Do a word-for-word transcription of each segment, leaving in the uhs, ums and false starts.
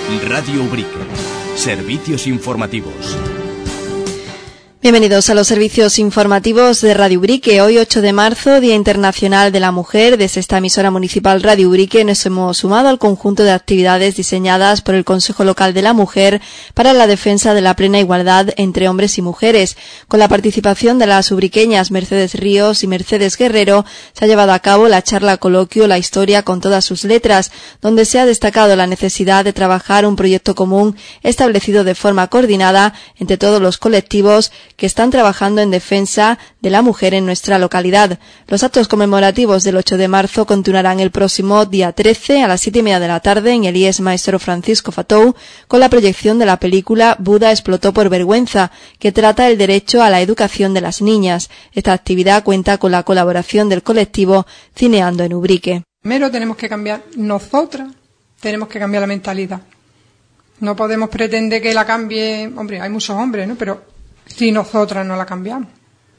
Radio Ubrique. Servicios informativos. Bienvenidos a los servicios informativos de Radio Ubrique. Hoy, ocho de marzo, Día Internacional de la Mujer. Desde esta emisora municipal Radio Ubrique nos hemos sumado al conjunto de actividades diseñadas por el Consejo Local de la Mujer para la defensa de la plena igualdad entre hombres y mujeres. Con la participación de las ubriqueñas Mercedes Ríos y Mercedes Guerrero, se ha llevado a cabo la charla coloquio La Historia con todas sus letras, donde se ha destacado la necesidad de trabajar un proyecto común establecido de forma coordinada entre todos los colectivos que están trabajando en defensa de la mujer en nuestra localidad. Los actos conmemorativos del ocho de marzo continuarán el próximo día trece a las siete y media de la tarde en el I E S Maestro Francisco Fatou, con la proyección de la película Buda explotó por vergüenza, que trata el derecho a la educación de las niñas. Esta actividad cuenta con la colaboración del colectivo Cineando en Ubrique. Primero tenemos que cambiar nosotras, tenemos que cambiar la mentalidad. No podemos pretender que la cambie, hombre, hay muchos hombres, ¿no? Pero si nosotras no la cambiamos.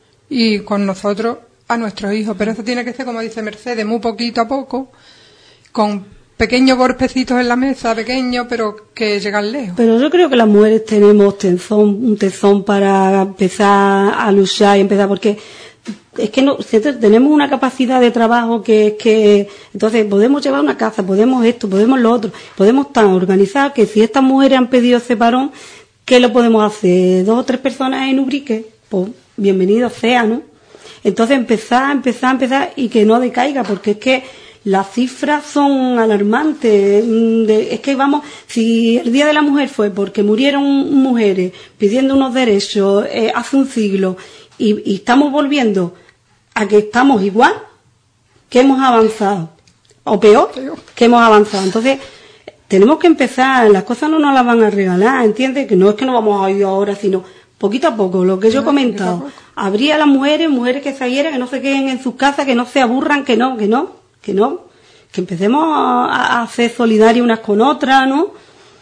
Y con nosotros a nuestros hijos. Pero eso tiene que ser, como dice Mercedes, muy poquito a poco, con pequeños golpecitos en la mesa, pequeños, pero que llegan lejos. Pero yo creo que las mujeres tenemos tenzón, un tezón para empezar a luchar y empezar, porque es que no, tenemos una capacidad de trabajo que es que, entonces podemos llevar una casa, podemos esto, podemos lo otro, podemos estar organizadas que si estas mujeres han pedido ese parón, ¿qué lo podemos hacer? ¿Dos o tres personas en Ubrique? Pues bienvenido sea, ¿no? Entonces empezar, empezar, empezar y que no decaiga, porque es que las cifras son alarmantes. Es que vamos, si el Día de la Mujer fue porque murieron mujeres pidiendo unos derechos eh, hace un siglo y, y estamos volviendo a que estamos igual, que hemos avanzado, o peor, que hemos avanzado. Entonces, tenemos que empezar, las cosas no nos las van a regalar, ¿entiendes? Que no es que no vamos a ir ahora, sino poquito a poco, lo que yo he comentado. Habría las mujeres, mujeres que salieran, que no se queden en sus casas, que no se aburran, que no, que no, que no. Que empecemos a, a ser solidarias unas con otras, ¿no?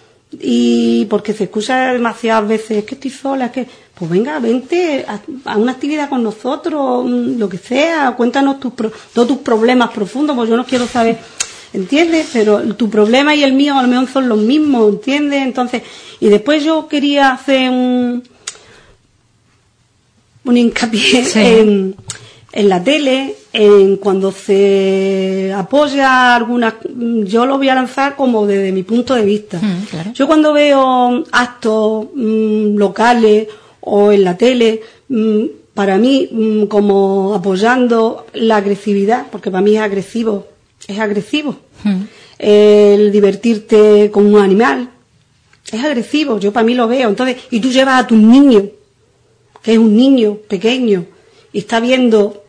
Y porque se escucha demasiadas veces, es que estoy sola, es que, pues venga, vente a, a una actividad con nosotros, lo que sea, cuéntanos tus, todos tus problemas profundos, pues yo no quiero saber... ¿Entiendes? Pero tu problema y el mío a lo mejor son los mismos, ¿entiendes? Entonces, y después yo quería hacer un un hincapié sí. en, en la tele, en cuando se apoya algunas, yo lo voy a lanzar como desde mi punto de vista. Mm, claro. Yo cuando veo actos mmm, locales o en la tele, mmm, para mí, mmm, como apoyando la agresividad, porque para mí es agresivo, es agresivo. Hmm. El divertirte con un animal es agresivo, yo para mí lo veo. Entonces, y tú llevas a tu niño, que es un niño pequeño, y está viendo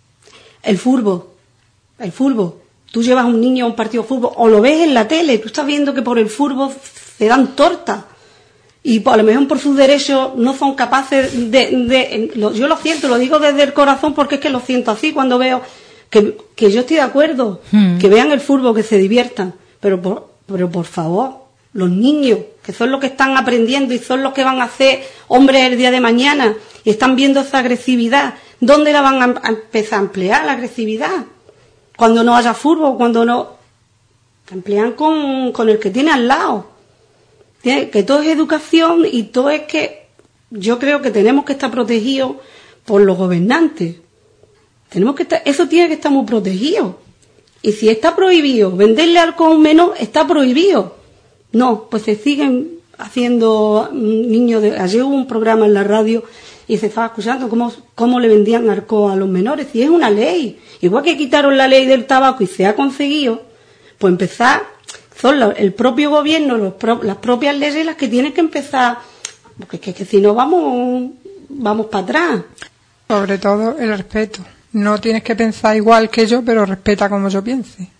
el fútbol, el fútbol. Tú llevas a un niño a un partido de fútbol, o lo ves en la tele, tú estás viendo que por el fútbol se dan tortas, y a lo mejor por sus derechos no son capaces de... de lo, yo lo siento, lo digo desde el corazón porque es que lo siento así cuando veo... Que, que yo estoy de acuerdo, hmm. que vean el fútbol, que se diviertan, pero por, pero por favor, los niños, que son los que están aprendiendo y son los que van a ser hombres el día de mañana, y están viendo esa agresividad, ¿dónde la van a, a empezar a emplear la agresividad? Cuando no haya fútbol, cuando no... La emplean con, con el que tiene al lado. ¿Tiene? Que todo es educación y todo es que... Yo creo que tenemos que estar protegidos por los gobernantes. Tenemos que estar, eso tiene que estar muy protegido. Y si está prohibido venderle alcohol a un menor, está prohibido. No, pues se siguen haciendo niños de... Ayer hubo un programa en la radio y se estaba escuchando cómo, cómo le vendían alcohol a los menores. Y es una ley. Igual que quitaron la ley del tabaco y se ha conseguido, pues empezar, son los, el propio gobierno, los pro, las propias leyes las que tienen que empezar, porque es que, que si no vamos, vamos para atrás. Sobre todo el respeto. No tienes que pensar igual que yo, pero respeta como yo piense.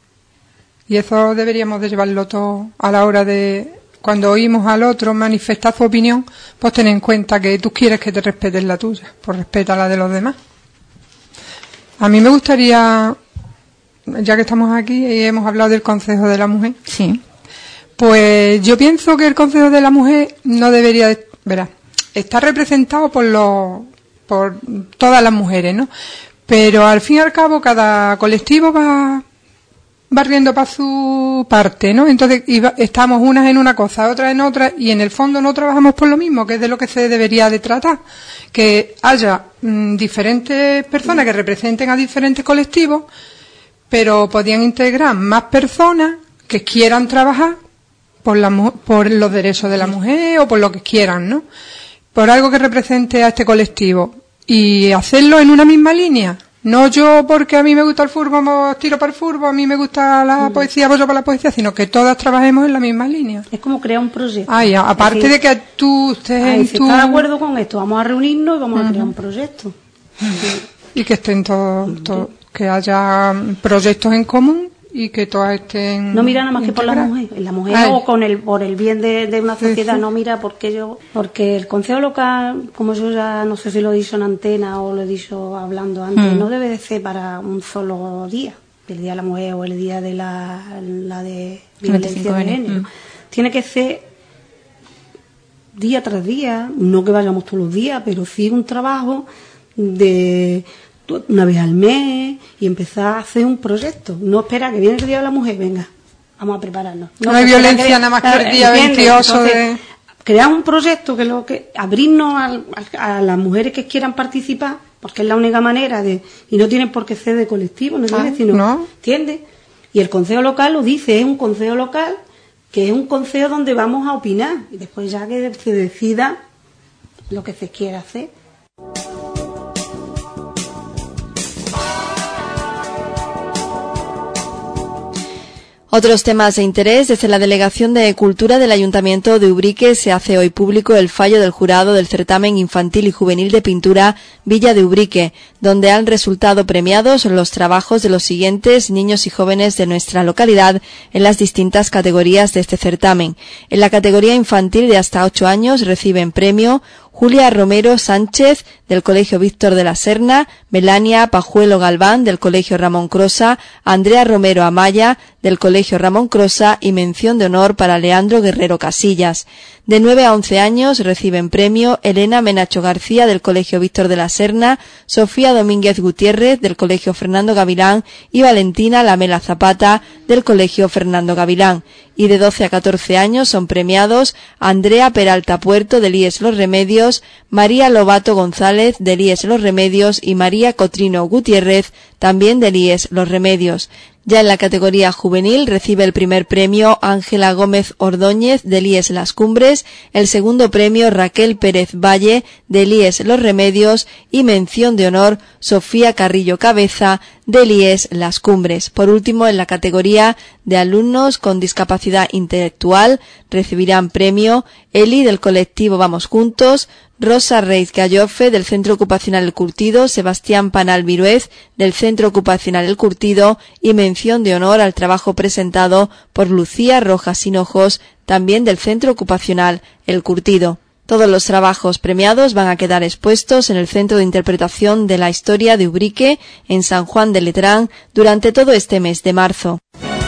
Y eso deberíamos de llevarlo todo a la hora de, cuando oímos al otro manifestar su opinión, pues ten en cuenta que tú quieres que te respeten la tuya, pues respeta la de los demás. A mí me gustaría, ya que estamos aquí y hemos hablado del Consejo de la Mujer, sí, pues yo pienso que el Consejo de la Mujer no debería, de, verá, está representado por los, por todas las mujeres, ¿no? Pero al fin y al cabo cada colectivo va barriendo para su parte, ¿no? Entonces iba, estamos unas en una cosa, otras en otra, y en el fondo no trabajamos por lo mismo, que es de lo que se debería de tratar, que haya mmm, diferentes personas que representen a diferentes colectivos, pero podían integrar más personas que quieran trabajar por, la, por los derechos de la mujer o por lo que quieran, ¿no? Por algo que represente a este colectivo, y hacerlo en una misma línea. No yo porque a mí me gusta el fútbol, tiro para el fútbol, a mí me gusta la poesía, voy yo para la poesía, sino que todas trabajemos en la misma línea. Es como crear un proyecto. Ah, ya. Aparte decir, de que tú estés ay, en si tu... está de acuerdo con esto, vamos a reunirnos y vamos uh-huh. a crear un proyecto. Y que estén todos, todo, que haya proyectos en común y que todas estén... No mira nada más que por la mujer. La mujer ay. o con el, por el bien de, de una sociedad, sí, sí. no mira porque yo... Porque el consejo local, como yo ya no sé si lo he dicho en antena o lo he dicho hablando antes, mm. no debe de ser para un solo día. El día de la mujer o el día de la, la de violencia de género. Mm. Tiene que ser día tras día, no que vayamos todos los días, pero sí un trabajo de... una vez al mes y empezar a hacer un proyecto. No espera que viene el Día de la Mujer, venga, vamos a prepararnos. No, no hay violencia que, nada más que el día veintiocho de... Crear un proyecto que lo que abrirnos a, a, a las mujeres que quieran participar, porque es la única manera de, y no tienen por qué ser de colectivo, no ah, sino, ¿no? ¿entiendes? Y el consejo local lo dice, es un consejo local que es un consejo donde vamos a opinar y después ya que se decida lo que se quiera hacer. Otros temas de interés. Desde la Delegación de Cultura del Ayuntamiento de Ubrique se hace hoy público el fallo del jurado del certamen infantil y juvenil de pintura Villa de Ubrique, donde han resultado premiados los trabajos de los siguientes niños y jóvenes de nuestra localidad en las distintas categorías de este certamen. En la categoría infantil de hasta ocho años reciben premio Julia Romero Sánchez, del Colegio Víctor de la Serna, Melania Pajuelo Galván, del Colegio Ramón Crosa, Andrea Romero Amaya, del Colegio Ramón Crosa, y mención de honor para Leandro Guerrero Casillas. De nueve a once años reciben premio Elena Menacho García, del Colegio Víctor de la Serna, Sofía Domínguez Gutiérrez, del Colegio Fernando Gavilán, y Valentina Lamela Zapata, del Colegio Fernando Gavilán. Y de doce a catorce años son premiados Andrea Peralta Puerto, del I E S Los Remedios, María Lobato González, del I E S Los Remedios, y María Cotrino Gutiérrez, también del I E S Los Remedios. Ya en la categoría juvenil recibe el primer premio Ángela Gómez Ordóñez, del I E S Las Cumbres, el segundo premio Raquel Pérez Valle, del I E S Los Remedios, y mención de honor Sofía Carrillo Cabeza, del I E S Las Cumbres. Por último, en la categoría de alumnos con discapacidad intelectual recibirán premio Eli, del colectivo Vamos Juntos, Rosa Reis Gallofe, del Centro Ocupacional El Curtido, Sebastián Panal Viruez, del Centro Ocupacional El Curtido, y mención de honor al trabajo presentado por Lucía Rojas Hinojos, también del Centro Ocupacional El Curtido. Todos los trabajos premiados van a quedar expuestos en el Centro de Interpretación de la Historia de Ubrique, en San Juan de Letrán, durante todo este mes de marzo.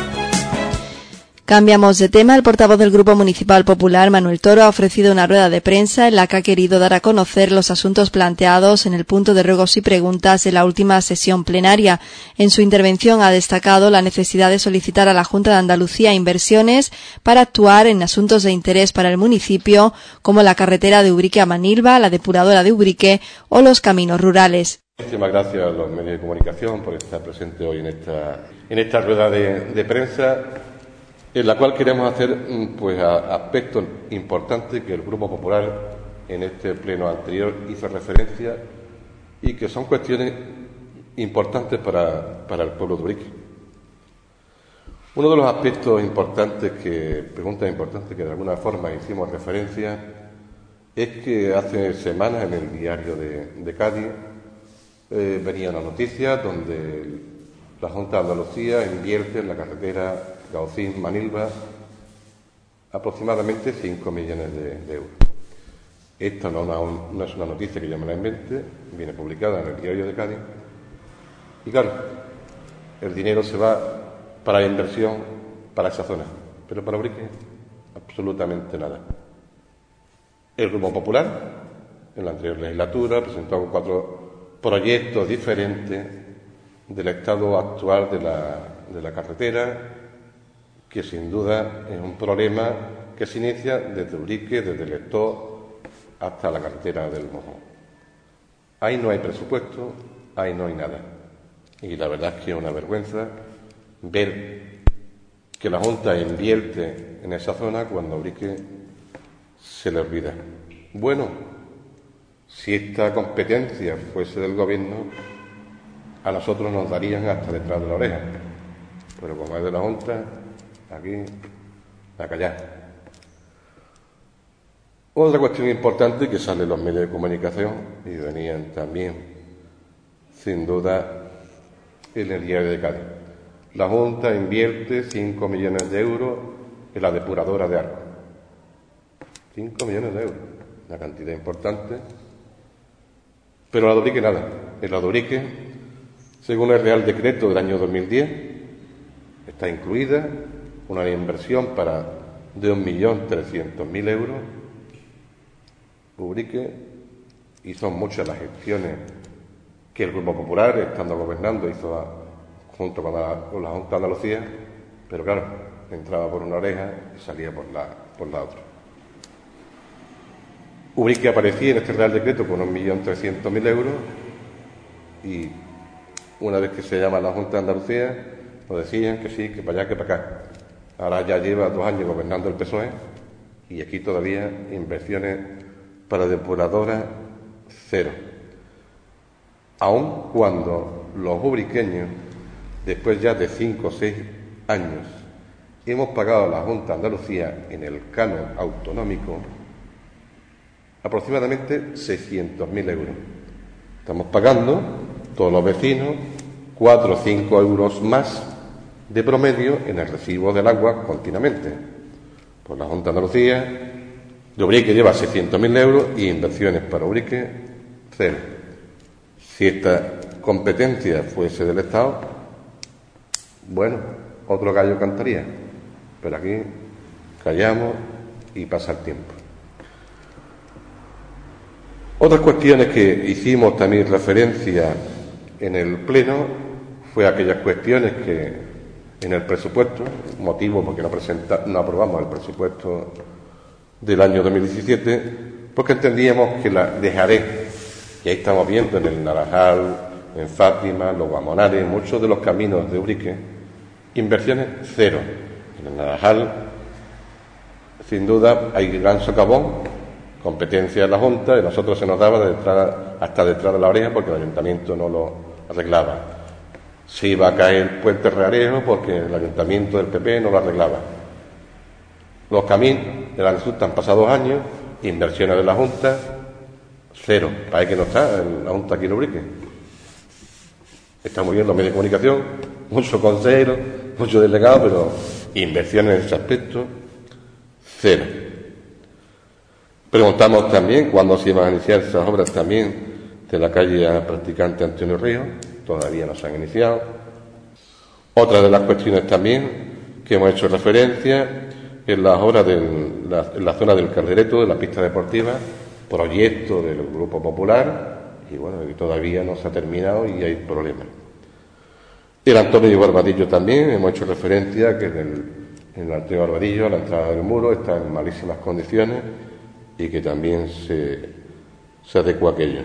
Cambiamos de tema. El portavoz del Grupo Municipal Popular, Manuel Toro, ha ofrecido una rueda de prensa en la que ha querido dar a conocer los asuntos planteados en el punto de ruegos y preguntas de la última sesión plenaria. En su intervención ha destacado la necesidad de solicitar a la Junta de Andalucía inversiones para actuar en asuntos de interés para el municipio, como la carretera de Ubrique a Manilva, la depuradora de Ubrique o los caminos rurales. Muchísimas gracias a los medios de comunicación por estar presentes hoy en esta, en esta rueda de, de prensa, en la cual queremos hacer pues aspectos importantes que el Grupo Popular en este pleno anterior hizo referencia y que son cuestiones importantes para, para el pueblo de Ubrique. Uno de los aspectos importantes, que preguntas importantes que de alguna forma hicimos referencia, es que hace semanas en el diario de, de Cádiz eh, venía una noticia donde la Junta de Andalucía invierte en la carretera Gaucín-Manilva aproximadamente cinco millones de, de euros. Esta no, no, no es una noticia que yo me la invente, viene publicada en el diario de Cádiz. Y claro, el dinero se va para la inversión para esa zona, pero para Ubrique absolutamente nada. El Grupo Popular, en la anterior legislatura, presentó cuatro proyectos diferentes del estado actual de la de la carretera, que sin duda es un problema que se inicia desde Ubrique, desde el Lector hasta la carretera del Mojón. Ahí no hay presupuesto, ahí no hay nada. Y la verdad es que es una vergüenza ver que la Junta invierte en esa zona cuando a Ubrique se le olvida. Bueno, si esta competencia fuese del Gobierno, a nosotros nos darían hasta detrás de la oreja. Pero como es de la Junta, aquí a callar. Otra cuestión importante que sale en los medios de comunicación, y venían también, sin duda, en el diario de Cádiz. La Junta invierte cinco millones de euros en la depuradora de Arcos. cinco millones de euros, una cantidad importante. Pero la de Ubrique nada. En la de Ubrique, según el Real Decreto del año dos mil diez, está incluida una inversión para de un millón trescientos mil euros. Ubrique, y son muchas las gestiones que el Grupo Popular, estando gobernando, hizo a, junto con la, con la Junta de Andalucía, pero claro, entraba por una oreja y salía por la, por la otra. Ubrique aparecía en este Real Decreto con un millón trescientos mil euros y una vez que se llama la Junta de Andalucía, nos decían que sí, que para allá, que para acá. Ahora ya lleva dos años gobernando el P S O E y aquí todavía inversiones para depuradoras cero. Aun cuando los ubriqueños, después ya de cinco o seis años, hemos pagado a la Junta de Andalucía en el canon autonómico aproximadamente seiscientos mil euros. Estamos pagando, todos los vecinos, cuatro o cinco euros más de promedio en el recibo del agua continuamente. Por la Junta de Andalucía, de Ubrique lleva seiscientos mil euros y inversiones para Ubrique, cero. Si esta competencia fuese del Estado, bueno, otro gallo cantaría. Pero aquí callamos y pasa el tiempo. Otras cuestiones que hicimos también referencia en el Pleno fue aquellas cuestiones que en el presupuesto, motivo porque no, presenta, no aprobamos el presupuesto del año dos mil diecisiete, porque entendíamos que la dejaré, y ahí estamos viendo en el Naranjal, en Fátima, los Guamonares, muchos de los caminos de Ubrique, inversiones cero. En el Naranjal, sin duda, hay gran socavón, competencia de la Junta, y nosotros se nos daba de detrás, hasta detrás de la oreja porque el Ayuntamiento no lo arreglaba. Se iba a caer el puente Realejos porque el Ayuntamiento del P P no lo arreglaba. Los caminos de la Junta han pasado años, inversiones de la Junta, cero. Para que no está la Junta aquí en Ubrique. Está muy bien los medios de comunicación, muchos consejeros, muchos delegados, pero inversiones en ese aspecto, cero. Preguntamos también cuándo se iban a iniciar esas obras también de la calle a Practicante Antonio Ríos, todavía no se han iniciado. Otra de las cuestiones también que hemos hecho referencia es las obras de la, en la zona del Caldereto, de la pista deportiva, proyecto del Grupo Popular, y bueno, y todavía no se ha terminado y hay problemas. El Antonio Barbadillo también, hemos hecho referencia que en el, en el Antonio Barbadillo, a la entrada del muro, está en malísimas condiciones y que también se, se adecua a aquello.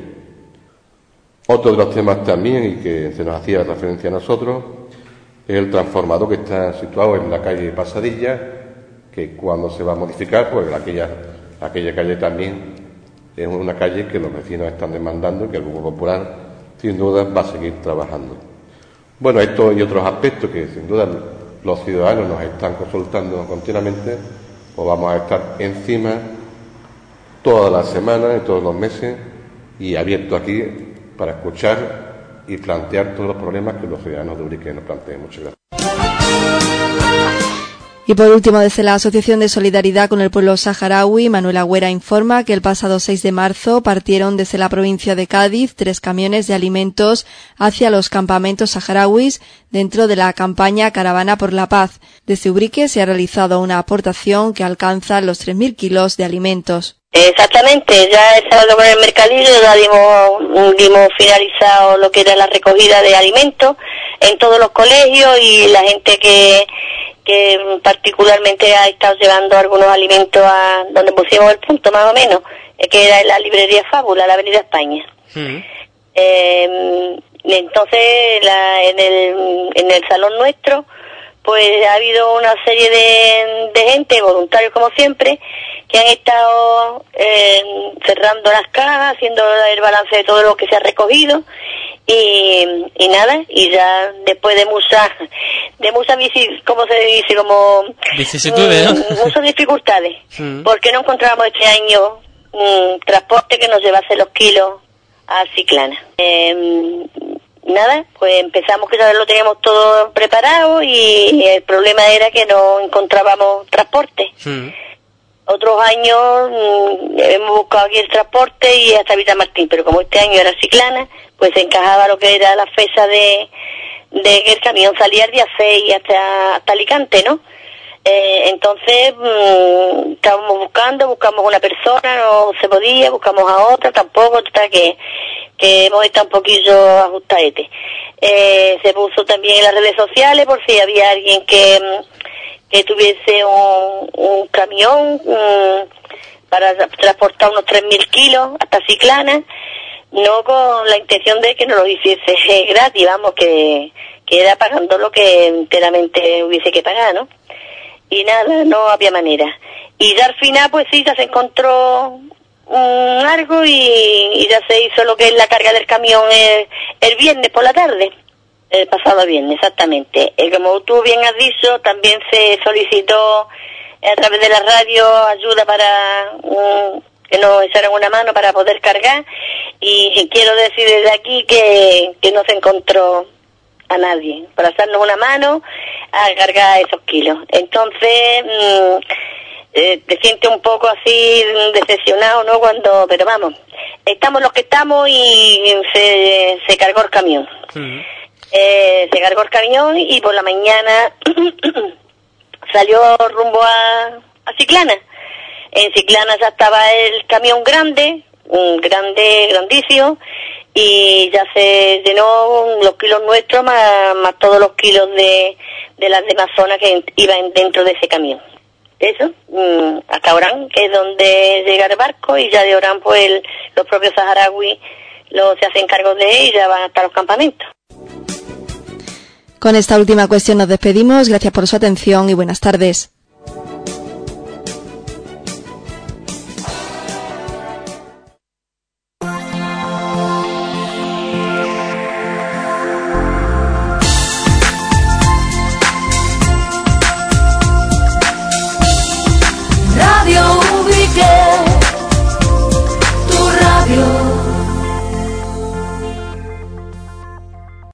Otro de los temas también, y que se nos hacía referencia a nosotros, es el transformador que está situado en la calle Pasadilla, que cuando se va a modificar, pues aquella, aquella calle también es una calle que los vecinos están demandando y que el Grupo Popular, sin duda, va a seguir trabajando. Bueno, esto y otros aspectos que, sin duda, los ciudadanos nos están consultando continuamente, pues vamos a estar encima todas las semanas y todos los meses y abierto aquí para escuchar y plantear todos los problemas que los ciudadanos de Ubrique nos planteen. Muchas gracias. Y por último, desde la Asociación de Solidaridad con el Pueblo Saharaui, Manuel Agüera informa que el pasado seis de marzo partieron desde la provincia de Cádiz tres camiones de alimentos hacia los campamentos saharauis dentro de la campaña Caravana por la Paz. Desde Ubrique se ha realizado una aportación que alcanza los tres mil kilos de alimentos. Exactamente, ya el sábado con el mercadillo ya dimos, dimos finalizado lo que era la recogida de alimentos en todos los colegios, y la gente que que particularmente ha estado llevando algunos alimentos a donde pusimos el punto, más o menos, que era en la librería Fábula, la Avenida España. Mm. Eh, entonces, la, en el en el salón nuestro, pues ha habido una serie de, de gente, voluntarios como siempre, que han estado eh, cerrando las cajas, haciendo el balance de todo lo que se ha recogido, y, y nada, y ya después de muchas, de muchas vicis, ¿cómo se dice? Como vicisitudes, ¿no? Muchas dificultades, mm. porque no encontrábamos este año un transporte que nos llevase los kilos a Chiclana. Eh, Nada, pues empezamos que ya lo teníamos todo preparado, y el problema era que no encontrábamos transporte. Sí. Otros años mmm, hemos buscado aquí el transporte y hasta Villa Martín, pero como este año era Chiclana, pues se encajaba lo que era la fecha de, de que el camión salía el día seis hasta, hasta Alicante, ¿no? Eh, entonces mmm, estábamos buscando, buscamos una persona, no se podía, buscamos a otra, tampoco, hasta que que hemos estado un poquillo ajustadetes. Eh, se puso también en las redes sociales por si había alguien que, que tuviese un, un camión um, para transportar unos tres mil kilos hasta Chiclana, no con la intención de que nos lo hiciese gratis, vamos, que, que era pagando lo que enteramente hubiese que pagar, ¿no? Y nada, no había manera. Y ya al final, pues sí, ya se encontró un algo y, y ya se hizo lo que es la carga del camión el, el viernes por la tarde, el pasado viernes, exactamente. Eh, como tú bien has dicho, también se solicitó a través de la radio ayuda para um, que nos echaran una mano para poder cargar, y quiero decir desde aquí que, que no se encontró a nadie para hacernos una mano a cargar esos kilos. Entonces mmm, Eh, te sientes un poco así decepcionado, ¿no? Cuando, pero vamos, estamos los que estamos, y se, se cargó el camión. Uh-huh. Eh, se cargó el camión y por la mañana salió rumbo a, a Chiclana. En Chiclana ya estaba el camión grande, un grande, grandísimo, y ya se llenó los kilos nuestros más, más todos los kilos de, de las demás zonas que iban dentro de ese camión. Eso, hasta Orán, que es donde llega el barco, y ya de Orán pues el, los propios saharauis lo, se hacen cargo de él y ya van hasta los campamentos. Con esta última cuestión nos despedimos, gracias por su atención y buenas tardes.